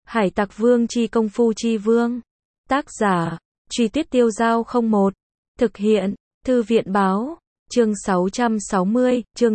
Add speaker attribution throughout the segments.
Speaker 1: Hải Tặc Vương chi công phu chi vương. Tác giả, Truy Tuyết Tiêu Dao 01. Thực hiện, Thư viện báo. Chương 660, chương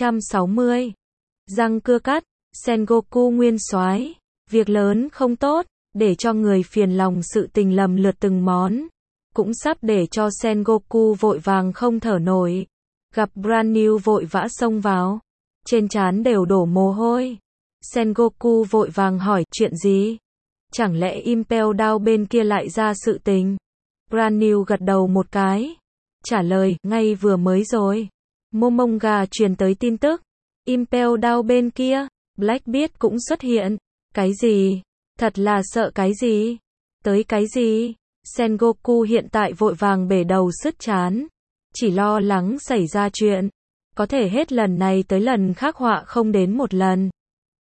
Speaker 1: 660. Răng cưa cắt, Sengoku nguyên soái. Việc lớn không tốt, để cho người phiền lòng sự tình lầm lượt từng món. Cũng sắp để cho Sengoku vội vàng không thở nổi. Gặp Brand New vội vã xông vào. Trên trán đều đổ mồ hôi. Sengoku vội vàng hỏi, chuyện gì? Chẳng lẽ Impel Down bên kia lại ra sự tình? Brand New gật đầu một cái. Trả lời, ngay vừa mới rồi. Momonga truyền tới tin tức. Impel Down bên kia, Blackbeard cũng xuất hiện. Cái gì? Thật là sợ cái gì? Tới cái gì? Sengoku hiện tại vội vàng bể đầu sứt trán. Chỉ lo lắng xảy ra chuyện. Có thể hết lần này tới lần khác họa không đến một lần.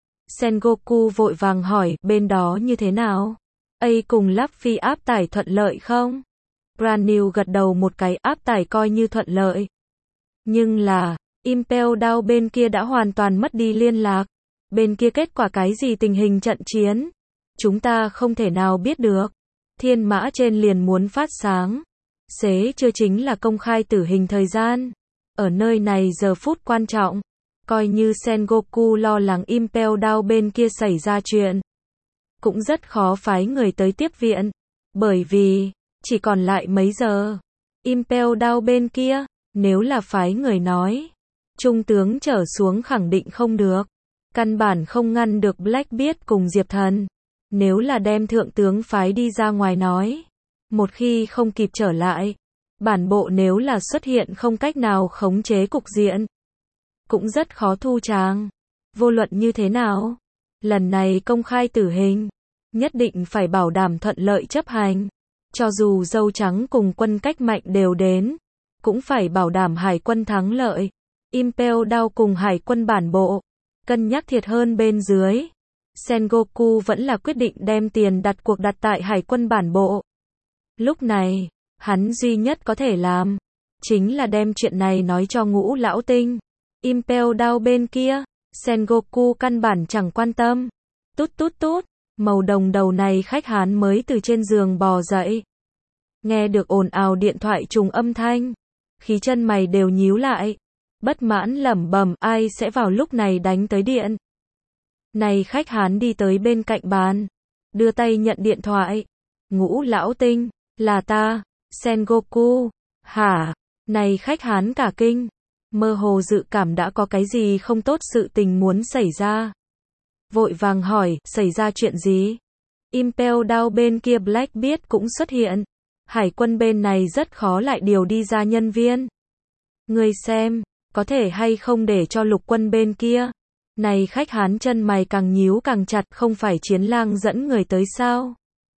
Speaker 1: Sengoku vội vàng hỏi, bên đó như thế nào? Cùng Luffy áp tải thuận lợi không? Brand New gật đầu một cái, áp tải coi như thuận lợi. Nhưng là, Impel Down bên kia đã hoàn toàn mất đi liên lạc. Bên kia kết quả cái gì tình hình trận chiến? Chúng ta không thể nào biết được. Thiên mã trên liền muốn phát sáng. Xế chưa chính là công khai tử hình thời gian. Ở nơi này giờ phút quan trọng. Coi như Sengoku lo lắng Impel Down bên kia xảy ra chuyện. Cũng rất khó phái người tới tiếp viện. Bởi vì, chỉ còn lại mấy giờ. Impel Down bên kia, nếu là phái người nói. Trung tướng trở xuống khẳng định không được. Căn bản không ngăn được Blackbeard cùng Diệp Thần. Nếu là đem thượng tướng phái đi ra ngoài nói. Một khi không kịp trở lại. Bản bộ nếu là xuất hiện không cách nào khống chế cục diện. Cũng rất khó thu tràng. Vô luận như thế nào? Lần này công khai tử hình. Nhất định phải bảo đảm thuận lợi chấp hành. Cho dù dâu trắng cùng quân cách mạnh đều đến. Cũng phải bảo đảm hải quân thắng lợi. Impel Down cùng hải quân bản bộ. Cân nhắc thiệt hơn bên dưới. Sengoku vẫn là quyết định đem tiền đặt cuộc đặt tại hải quân bản bộ. Lúc này, hắn duy nhất có thể làm. Chính là đem chuyện này nói cho Ngũ Lão Tinh. Impel Down bên kia, Sengoku căn bản chẳng quan tâm. Tút tút tút, màu đồng đầu này khách Hán mới từ trên giường bò dậy. Nghe được ồn ào điện thoại trùng âm thanh. Khí chân mày đều nhíu lại. Bất mãn lẩm bẩm, ai sẽ vào lúc này đánh tới điện. Này khách Hán đi tới bên cạnh bàn. Đưa tay nhận điện thoại. Ngũ Lão Tinh, là ta, Sengoku. Hả? Này khách Hán cả kinh. Mơ hồ dự cảm đã có cái gì không tốt sự tình muốn xảy ra. Vội vàng hỏi, xảy ra chuyện gì? Impel Down bên kia Blackbeard cũng xuất hiện. Hải quân bên này rất khó lại điều đi ra nhân viên. Ngươi xem, có thể hay không để cho lục quân bên kia. Này khách Hán chân mày càng nhíu càng chặt, không phải Chiến Lang dẫn người tới sao?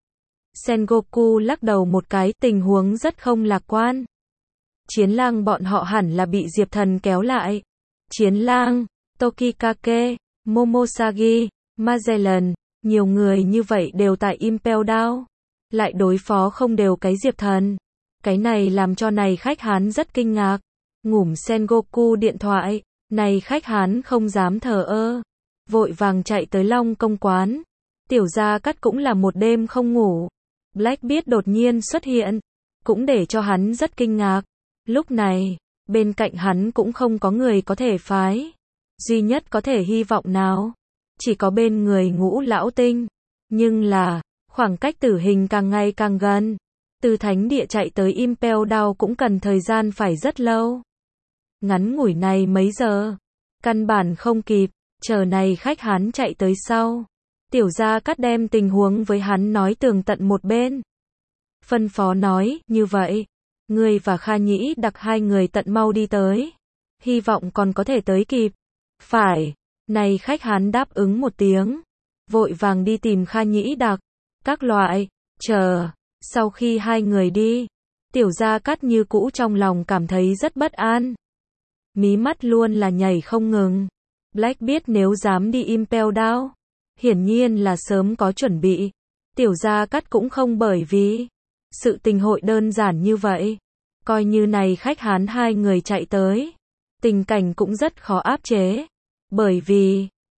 Speaker 1: Sengoku lắc đầu một cái, tình huống rất không lạc quan. Chiến Lang bọn họ hẳn là bị Diệp Thần kéo lại. Chiến Lang, Tokikake, Momosagi, Magellan, nhiều người như vậy đều tại Impel Down. Lại đối phó không đều cái Diệp Thần. Cái này làm cho này khách Hán rất kinh ngạc. Ngủm Sengoku điện thoại. Này khách Hán không dám thờ ơ. Vội vàng chạy tới Long Công quán. Tiểu Gia Cát cũng là một đêm không ngủ. Blackbeard đột nhiên xuất hiện. Cũng để cho hắn rất kinh ngạc. Lúc này, bên cạnh hắn cũng không có người có thể phái. Duy nhất có thể hy vọng nào? Chỉ có bên người Ngũ Lão Tinh. Nhưng là, khoảng cách tử hình càng ngày càng gần. Từ thánh địa chạy tới Impel Down cũng cần thời gian phải rất lâu. Ngắn ngủi này mấy giờ. Căn bản không kịp, chờ này khách Hán chạy tới sau. Tiểu Gia Cát đem tình huống với hắn nói tường tận một bên. Phân phó nói, như vậy. Ngươi và Kha Nhĩ Đặc hai người tận mau đi tới. Hy vọng còn có thể tới kịp. Phải. Này khách Hán đáp ứng một tiếng. Vội vàng đi tìm Kha Nhĩ Đặc. Các loại. Chờ. Sau khi hai người đi. Tiểu Gia Cát như cũ trong lòng cảm thấy rất bất an. Mí mắt luôn là nhảy không ngừng. Blackbeard nếu dám đi Impel Down. Hiển nhiên là sớm có chuẩn bị. Tiểu Gia Cát cũng không bởi vì. Sự tình hội đơn giản như vậy. Coi như này khách Hán hai người chạy tới. Tình cảnh cũng rất khó áp chế. Bởi vì,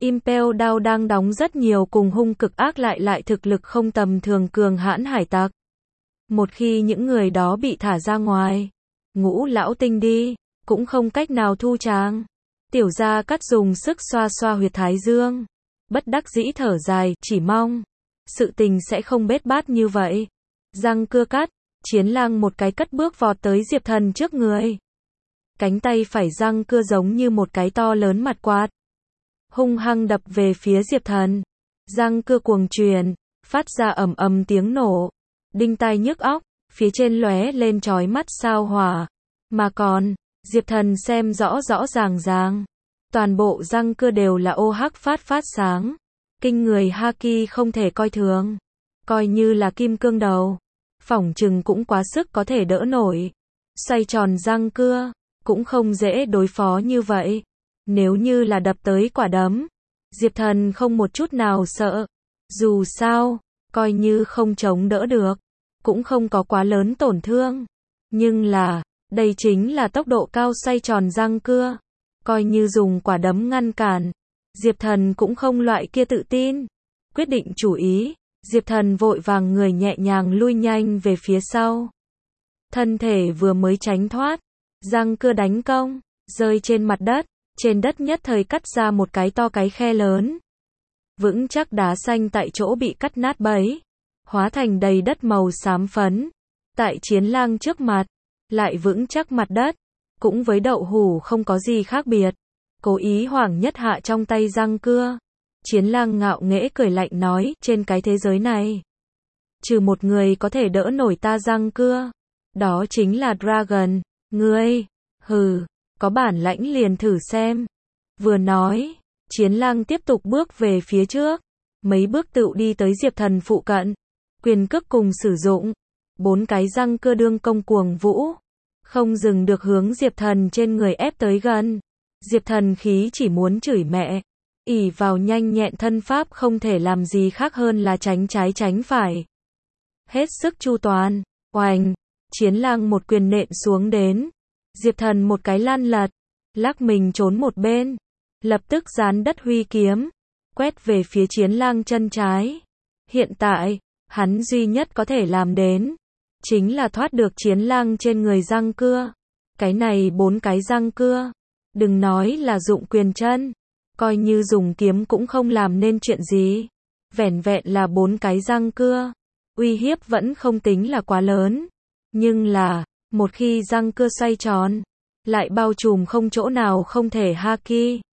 Speaker 1: Impel Down đang đóng rất nhiều cùng hung cực ác lại thực lực không tầm thường cường hãn hải tặc. Một khi những người đó bị thả ra ngoài, Ngũ lão tinh đi, cũng không cách nào thu tràng. Tiểu Gia Cát dùng sức xoa xoa huyệt thái dương. Bất đắc dĩ thở dài, chỉ mong sự tình sẽ không bết bát như vậy. Răng cưa cắt, Chiến Lang một cái cất bước vọt tới Diệp Thần trước người. Cánh tay phải răng cưa giống như một cái to lớn mặt quạt, hung hăng đập về phía Diệp Thần. Răng cưa cuồng truyền, phát ra ầm ầm tiếng nổ, đinh tai nhức óc, phía trên lóe lên chói mắt sao hỏa. Mà còn, Diệp Thần xem rõ rõ ràng, toàn bộ răng cưa đều là ô hắc phát sáng. Kinh người haki không thể coi thường. Coi như là kim cương đầu, phỏng chừng cũng quá sức có thể đỡ nổi. Xoay tròn răng cưa, cũng không dễ đối phó như vậy. Nếu như là đập tới quả đấm, Diệp Thần không một chút nào sợ. Dù sao, coi như không chống đỡ được, cũng không có quá lớn tổn thương. Nhưng là, đây chính là tốc độ cao xoay tròn răng cưa. Coi như dùng quả đấm ngăn cản, Diệp Thần cũng không loại kia tự tin. Quyết định chủ ý, Diệp Thần vội vàng người nhẹ nhàng lui nhanh về phía sau. Thân thể vừa mới tránh thoát, răng cưa đánh công, rơi trên mặt đất. Trên đất nhất thời cắt ra một cái to cái khe lớn. Vững chắc đá xanh tại chỗ bị cắt nát bấy, hóa thành đầy đất màu xám phấn. Tại Chiến Lang trước mặt, lại vững chắc mặt đất, cũng với đậu hũ không có gì khác biệt. Cố ý hoảng nhất hạ trong tay răng cưa. Chiến Lang ngạo nghễ cười lạnh nói, trên cái thế giới này, trừ một người có thể đỡ nổi ta răng cưa, đó chính là Dragon. Ngươi, hừ, có bản lãnh liền thử xem. Vừa nói, Chiến Lang tiếp tục bước về phía trước, mấy bước tựu đi tới Diệp Thần phụ cận. Quyền cước cùng sử dụng, 4 cái răng cưa đương công cuồng vũ, không dừng được hướng Diệp Thần trên người ép tới gần. Diệp Thần khí chỉ muốn chửi mẹ, ỷ vào nhanh nhẹn thân pháp không thể làm gì khác hơn là tránh trái tránh phải. Hết sức chu toàn, oành, Chiến Lang một quyền nện xuống đến. Diệp Thần một cái lăn lật, lắc mình trốn một bên, lập tức gián đất huy kiếm, quét về phía Chiến Lang chân trái. Hiện tại, hắn duy nhất có thể làm đến, chính là thoát được Chiến Lang trên người răng cưa. Cái này 4 cái răng cưa, đừng nói là dụng quyền chân, coi như dùng kiếm cũng không làm nên chuyện gì. Vẻn vẹn là 4 cái răng cưa, uy hiếp vẫn không tính là quá lớn. Nhưng là, một khi răng cưa xoay tròn, lại bao trùm không chỗ nào không thể haki,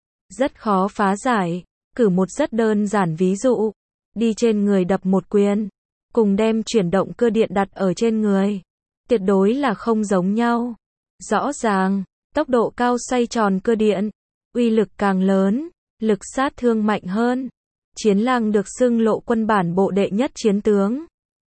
Speaker 1: rất khó phá giải. Cử một rất đơn giản ví dụ, đi trên người đập một quyền, cùng đem chuyển động cơ điện đặt ở trên người, tuyệt đối là không giống nhau. Rõ ràng, tốc độ cao xoay tròn cơ điện, uy lực càng lớn, lực sát thương mạnh hơn. Chiến Lang được xưng Lộ Quân bản bộ đệ nhất chiến tướng.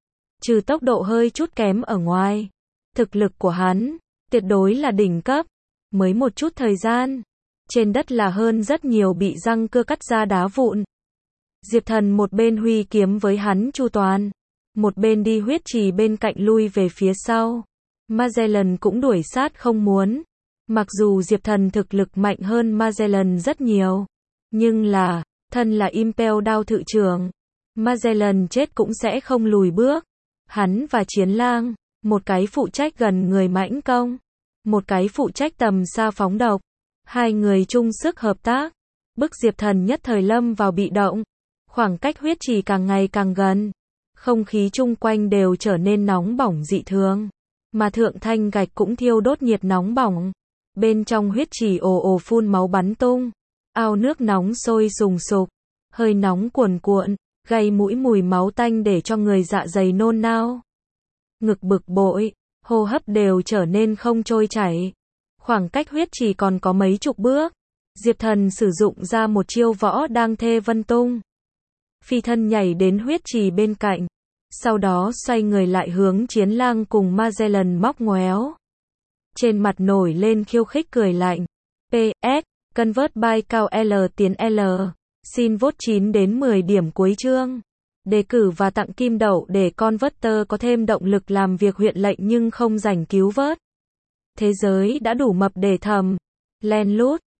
Speaker 1: Trừ tốc độ hơi chút kém ở ngoài, thực lực của hắn, tuyệt đối là đỉnh cấp. Mới một chút thời gian, trên đất là hơn rất nhiều bị răng cưa cắt ra đá vụn. Diệp Thần một bên huy kiếm với hắn chu toàn, một bên đi huyết trì bên cạnh lui về phía sau. Magellan cũng đuổi sát không muốn. Mặc dù Diệp Thần thực lực mạnh hơn Magellan rất nhiều, nhưng là, thân là Impel Down thự trưởng, Magellan chết cũng sẽ không lùi bước. Hắn và Chiến Lang, một cái phụ trách gần người mãnh công, một cái phụ trách tầm xa phóng độc. Hai người chung sức hợp tác, bức Diệp Thần nhất thời lâm vào bị động. Khoảng cách huyết trì càng ngày càng gần, không khí chung quanh đều trở nên nóng bỏng dị thường, mà thượng thanh gạch cũng thiêu đốt nhiệt nóng bỏng. Bên trong huyết trì ồ ồ phun máu bắn tung, ao nước nóng sôi sùng sục, hơi nóng cuồn cuộn, gây mũi mùi máu tanh để cho người dạ dày nôn nao. Ngực bực bội, hô hấp đều trở nên không trôi chảy. Khoảng cách huyết trì còn có mấy chục bước, Diệp Thần sử dụng ra một chiêu võ đang thê vân tung. Phi thân nhảy đến huyết trì bên cạnh, sau đó xoay người lại hướng Chiến Lang cùng Magellan móc ngoéo. Trên mặt nổi lên khiêu khích cười lạnh. PS, Convert by cao L tiến L. Xin vote 9 đến 10 điểm cuối chương. Đề cử và tặng kim đậu để Converter có thêm động lực làm việc huyện lệnh nhưng không rảnh cứu vớt. Thế giới đã đủ mập để thầm. Len lút.